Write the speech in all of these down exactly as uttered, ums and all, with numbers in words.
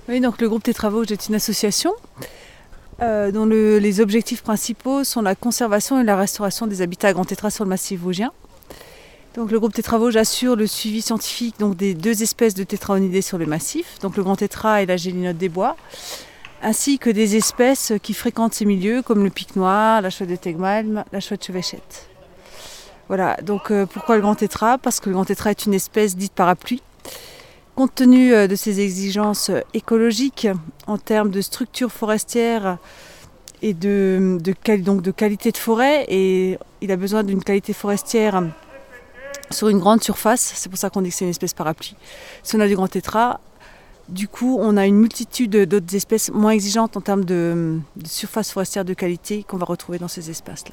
Oui, donc le groupe Tétra Vosges est une association euh, dont le, les objectifs principaux sont la conservation et la restauration des habitats à grand tétra sur le massif vosgien. Donc le groupe Tétra Vosges assure le suivi scientifique donc, des deux espèces de tétraonidés sur le massif, donc le grand tétra et la gélinote des bois, ainsi que des espèces qui fréquentent ces milieux comme le pic noir, la chouette de Tegmalm, la chouette chevêchette. Voilà, donc euh, pourquoi le grand tétra? Parce que le grand tétra est une espèce dite parapluie. Compte tenu de ses exigences écologiques en termes de structure forestière et de, de, donc de qualité de forêt, et il a besoin d'une qualité forestière sur une grande surface, c'est pour ça qu'on dit que c'est une espèce parapluie. Si on a du grand tétra, du coup on a une multitude d'autres espèces moins exigeantes en termes de, de surface forestière de qualité qu'on va retrouver dans ces espaces-là.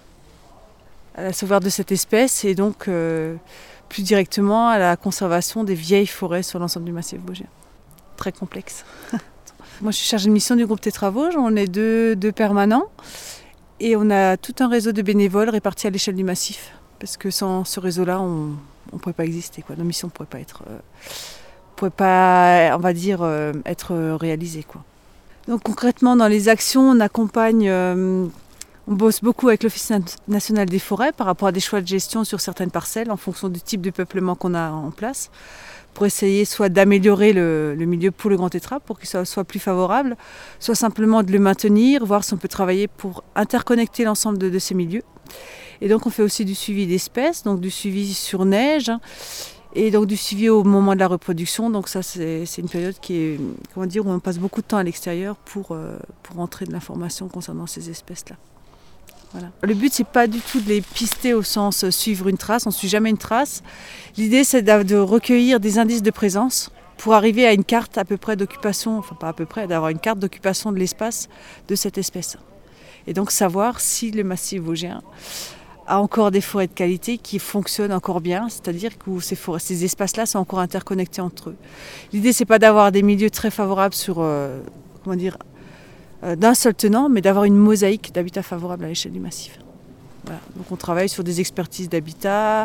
À la sauvegarde de cette espèce et donc euh, plus directement à la conservation des vieilles forêts sur l'ensemble du massif vosgien. Très complexe. Moi je suis chargée de mission du groupe Tétra Vosges, on est deux, deux permanents et on a tout un réseau de bénévoles répartis à l'échelle du massif. Parce que sans ce réseau-là, on ne pourrait pas exister, quoi. Nos missions ne pourraient pas être, euh, pourraient pas, on va dire, euh, être réalisées, quoi. Donc concrètement, dans les actions, on accompagne, euh, on bosse beaucoup avec l'Office national des forêts par rapport à des choix de gestion sur certaines parcelles en fonction du type de peuplement qu'on a en place, pour essayer soit d'améliorer le, le milieu pour le grand tétra, pour qu'il soit, soit plus favorable, soit simplement de le maintenir, voir si on peut travailler pour interconnecter l'ensemble de, de ces milieux. Et donc on fait aussi du suivi d'espèces, donc du suivi sur neige et donc du suivi au moment de la reproduction. Donc ça c'est, c'est une période qui est, comment dire, où on passe beaucoup de temps à l'extérieur pour, euh, pour entrer de l'information concernant ces espèces-là. Voilà. Le but c'est pas du tout de les pister au sens suivre une trace, on ne suit jamais une trace. L'idée c'est de recueillir des indices de présence pour arriver à une carte à peu près d'occupation, enfin pas à peu près, d'avoir une carte d'occupation de l'espace de cette espèce. Et donc savoir si le massif vosgien a encore des forêts de qualité qui fonctionnent encore bien, c'est-à-dire que ces, forêts, ces espaces-là sont encore interconnectés entre eux. L'idée, c'est pas d'avoir des milieux très favorables sur, euh, comment dire, euh, d'un seul tenant, mais d'avoir une mosaïque d'habitats favorables à l'échelle du massif. Voilà. Donc on travaille sur des expertises d'habitat,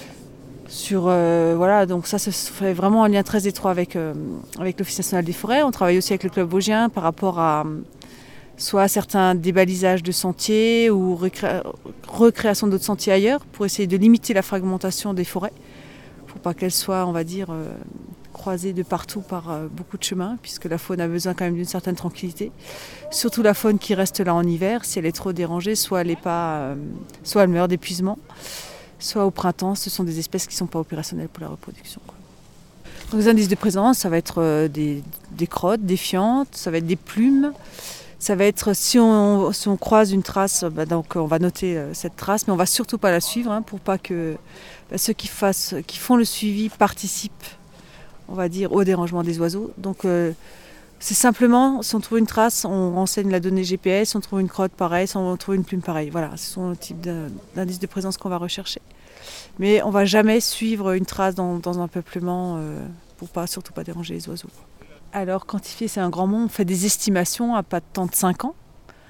sur euh, voilà, donc ça se fait vraiment en lien très étroit avec, euh, avec l'Office national des forêts. On travaille aussi avec le club vosgien par rapport à soit certains débalisages de sentiers ou recré- recréation d'autres sentiers ailleurs pour essayer de limiter la fragmentation des forêts, pour pas qu'elles soient, on va dire, euh, croisées de partout par euh, beaucoup de chemins, puisque la faune a besoin quand même d'une certaine tranquillité. Surtout la faune qui reste là en hiver, si elle est trop dérangée, soit elle est pas, euh, soit elle meurt d'épuisement, soit au printemps, ce sont des espèces qui ne sont pas opérationnelles pour la reproduction, quoi. Donc, les indices de présence, ça va être euh, des, des crottes, des fientes, ça va être des plumes. Ça va être, si on, si on croise une trace, bah donc on va noter euh, cette trace, mais on ne va surtout pas la suivre, hein, pour pas que bah, ceux qui, fassent, qui font le suivi participent, on va dire, au dérangement des oiseaux. Donc euh, c'est simplement, si on trouve une trace, on renseigne la donnée G P S, si on trouve une crotte pareil, si on trouve une plume pareil. Voilà, ce sont le type d'indices de présence qu'on va rechercher. Mais on ne va jamais suivre une trace dans, dans un peuplement euh, pour pas, surtout pas déranger les oiseaux. Alors quantifier c'est un grand mot, on fait des estimations à pas de temps de cinq ans.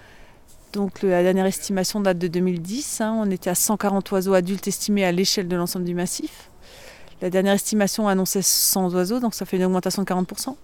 Donc le, la dernière estimation date de deux mille dix, hein, on était à cent quarante oiseaux adultes estimés à l'échelle de l'ensemble du massif. La dernière estimation annonçait cent oiseaux, donc ça fait une augmentation de quarante pour cent.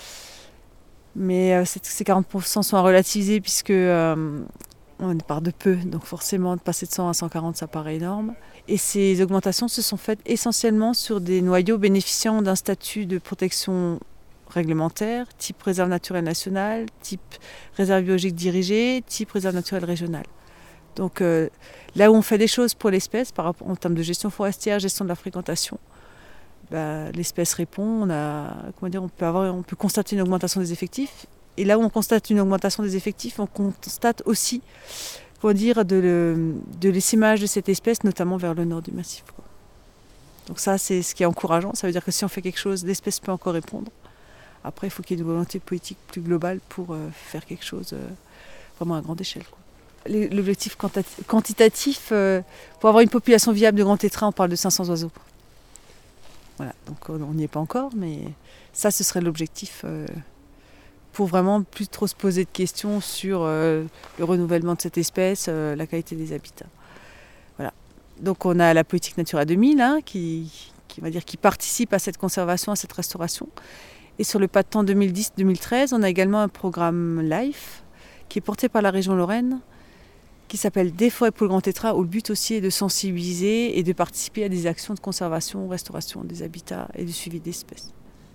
Mais euh, ces quarante pour cent sont à relativiser puisque euh, on part de peu, donc forcément de passer de cent à cent quarante ça paraît énorme. Et ces augmentations se sont faites essentiellement sur des noyaux bénéficiant d'un statut de protection réglementaire, type réserve naturelle nationale, type réserve biologique dirigée, type réserve naturelle régionale. Donc euh, là où on fait des choses pour l'espèce, par rapport, en termes de gestion forestière, gestion de la fréquentation, bah, l'espèce répond, on, a, comment dire, on, peut avoir, on peut constater une augmentation des effectifs. Et là où on constate une augmentation des effectifs, on constate aussi, comment dire, de, le, de l'essaimage de cette espèce, notamment vers le nord du massif, quoi. Donc ça, c'est ce qui est encourageant. Ça veut dire que si on fait quelque chose, l'espèce peut encore répondre. Après, il faut qu'il y ait une volonté politique plus globale pour euh, faire quelque chose euh, vraiment à grande échelle, quoi. L'objectif quantitatif, euh, pour avoir une population viable de grand tétra, on parle de cinq cents oiseaux. Voilà, donc on n'y est pas encore, mais ça, ce serait l'objectif euh, pour vraiment plus trop se poser de questions sur euh, le renouvellement de cette espèce, euh, la qualité des habitats. Voilà. Donc on a la politique Natura deux mille, hein, qui, qui, va dire, qui participe à cette conservation, à cette restauration. Et sur le pas de temps deux mille dix deux mille treize, on a également un programme LIFE qui est porté par la région Lorraine, qui s'appelle Des forêts pour le grand tétras, où le but aussi est de sensibiliser et de participer à des actions de conservation, restauration des habitats et du suivi d'espèces.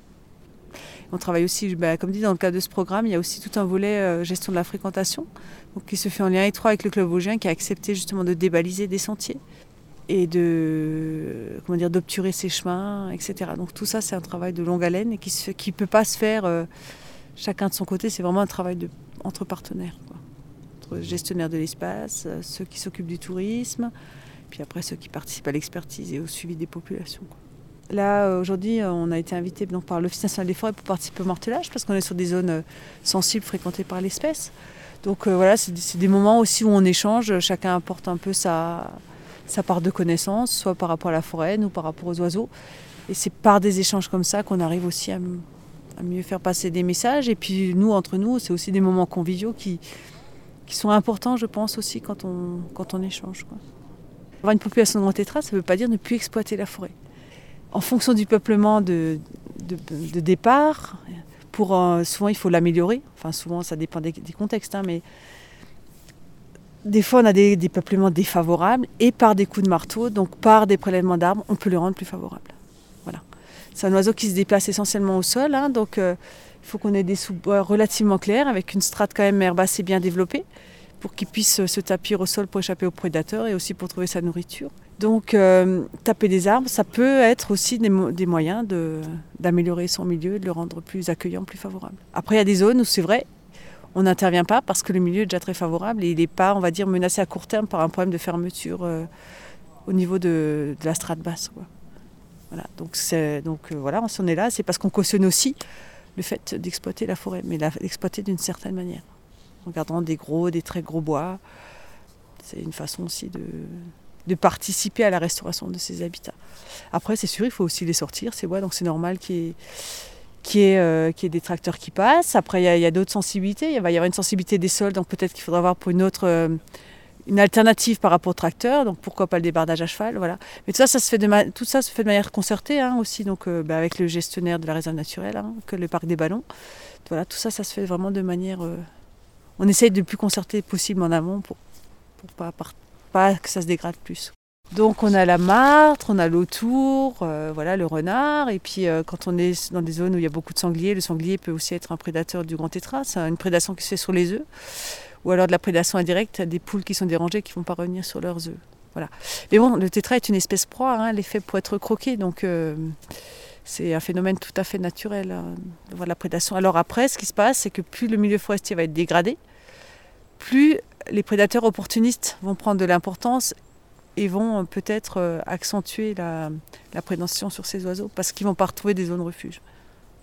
On travaille aussi, bah, comme dit, dans le cadre de ce programme, il y a aussi tout un volet euh, gestion de la fréquentation, donc, qui se fait en lien étroit avec le club vosgien, qui a accepté justement de débaliser des sentiers et de, comment dire, d'obturer ses chemins, et cetera. Donc tout ça, c'est un travail de longue haleine et qui ne qui peut pas se faire euh, chacun de son côté. C'est vraiment un travail de, entre partenaires, quoi. Entre gestionnaires de l'espace, ceux qui s'occupent du tourisme, puis après ceux qui participent à l'expertise et au suivi des populations, quoi. Là, aujourd'hui, on a été invité donc, par l'Office national des forêts pour participer au martelage, parce qu'on est sur des zones sensibles fréquentées par l'espèce. Donc euh, voilà, c'est, c'est des moments aussi où on échange, chacun apporte un peu sa, sa part de connaissances, soit par rapport à la forêt ou par rapport aux oiseaux. Et c'est par des échanges comme ça qu'on arrive aussi à, à mieux faire passer des messages. Et puis nous, entre nous, c'est aussi des moments conviviaux qui, qui sont importants, je pense, aussi quand on, quand on échange, quoi. Avoir une population de grand tétras, ça ne veut pas dire ne plus exploiter la forêt. En fonction du peuplement de, de, de départ, pour, euh, souvent il faut l'améliorer. Enfin souvent ça dépend des, des contextes, hein, mais des fois on a des, des peuplements défavorables et par des coups de marteau, donc par des prélèvements d'arbres, on peut le rendre plus favorable. Voilà. C'est un oiseau qui se déplace essentiellement au sol, hein, donc euh, il faut qu'on ait des sous-bois relativement clairs avec une strate quand même herbacée bien développée pour qu'il puisse se tapir au sol pour échapper aux prédateurs et aussi pour trouver sa nourriture. Donc euh, taper des arbres, ça peut être aussi des, mo- des moyens de, d'améliorer son milieu et de le rendre plus accueillant, plus favorable. Après, il y a des zones où c'est vrai, on n'intervient pas parce que le milieu est déjà très favorable et il n'est pas, on va dire, menacé à court terme par un problème de fermeture euh, au niveau de, de la strate basse, quoi. Voilà, donc, c'est, donc euh, voilà, si on est là, c'est parce qu'on cautionne aussi le fait d'exploiter la forêt, mais la, l'exploiter d'une certaine manière. En gardant des gros, des très gros bois, c'est une façon aussi de... de participer à la restauration de ces habitats. Après, c'est sûr, il faut aussi les sortir, ces bois, donc c'est normal qu'il y ait, qu'il y ait, euh, qu'il y ait des tracteurs qui passent. Après, il y a, il y a d'autres sensibilités. Il va y avoir une sensibilité des sols, donc peut-être qu'il faudra voir pour une autre, euh, une alternative par rapport au tracteur, donc pourquoi pas le débardage à cheval, voilà. Mais tout ça, ça se fait de, ma- tout ça se fait de manière concertée, hein, aussi, donc euh, bah, avec le gestionnaire de la réserve naturelle, hein, que le parc des Ballons. Voilà, tout ça, ça se fait vraiment de manière... Euh, on essaye de le plus concerter possible en amont pour, pour pas partir. Pas que ça se dégrade plus. Donc on a la martre, on a l'autour, euh, voilà, le renard, et puis euh, quand on est dans des zones où il y a beaucoup de sangliers, le sanglier peut aussi être un prédateur du grand tétras. C'est une prédation qui se fait sur les œufs, ou alors de la prédation indirecte, des poules qui sont dérangées qui ne vont pas revenir sur leurs œufs. Voilà. Mais bon, le tétras est une espèce proie, hein, elle est faite pour être croquée, donc euh, c'est un phénomène tout à fait naturel, hein, de voir la prédation. Alors après, ce qui se passe, c'est que plus le milieu forestier va être dégradé, plus les prédateurs opportunistes vont prendre de l'importance et vont euh, peut-être euh, accentuer la, la prédation sur ces oiseaux parce qu'ils ne vont pas retrouver des zones refuge.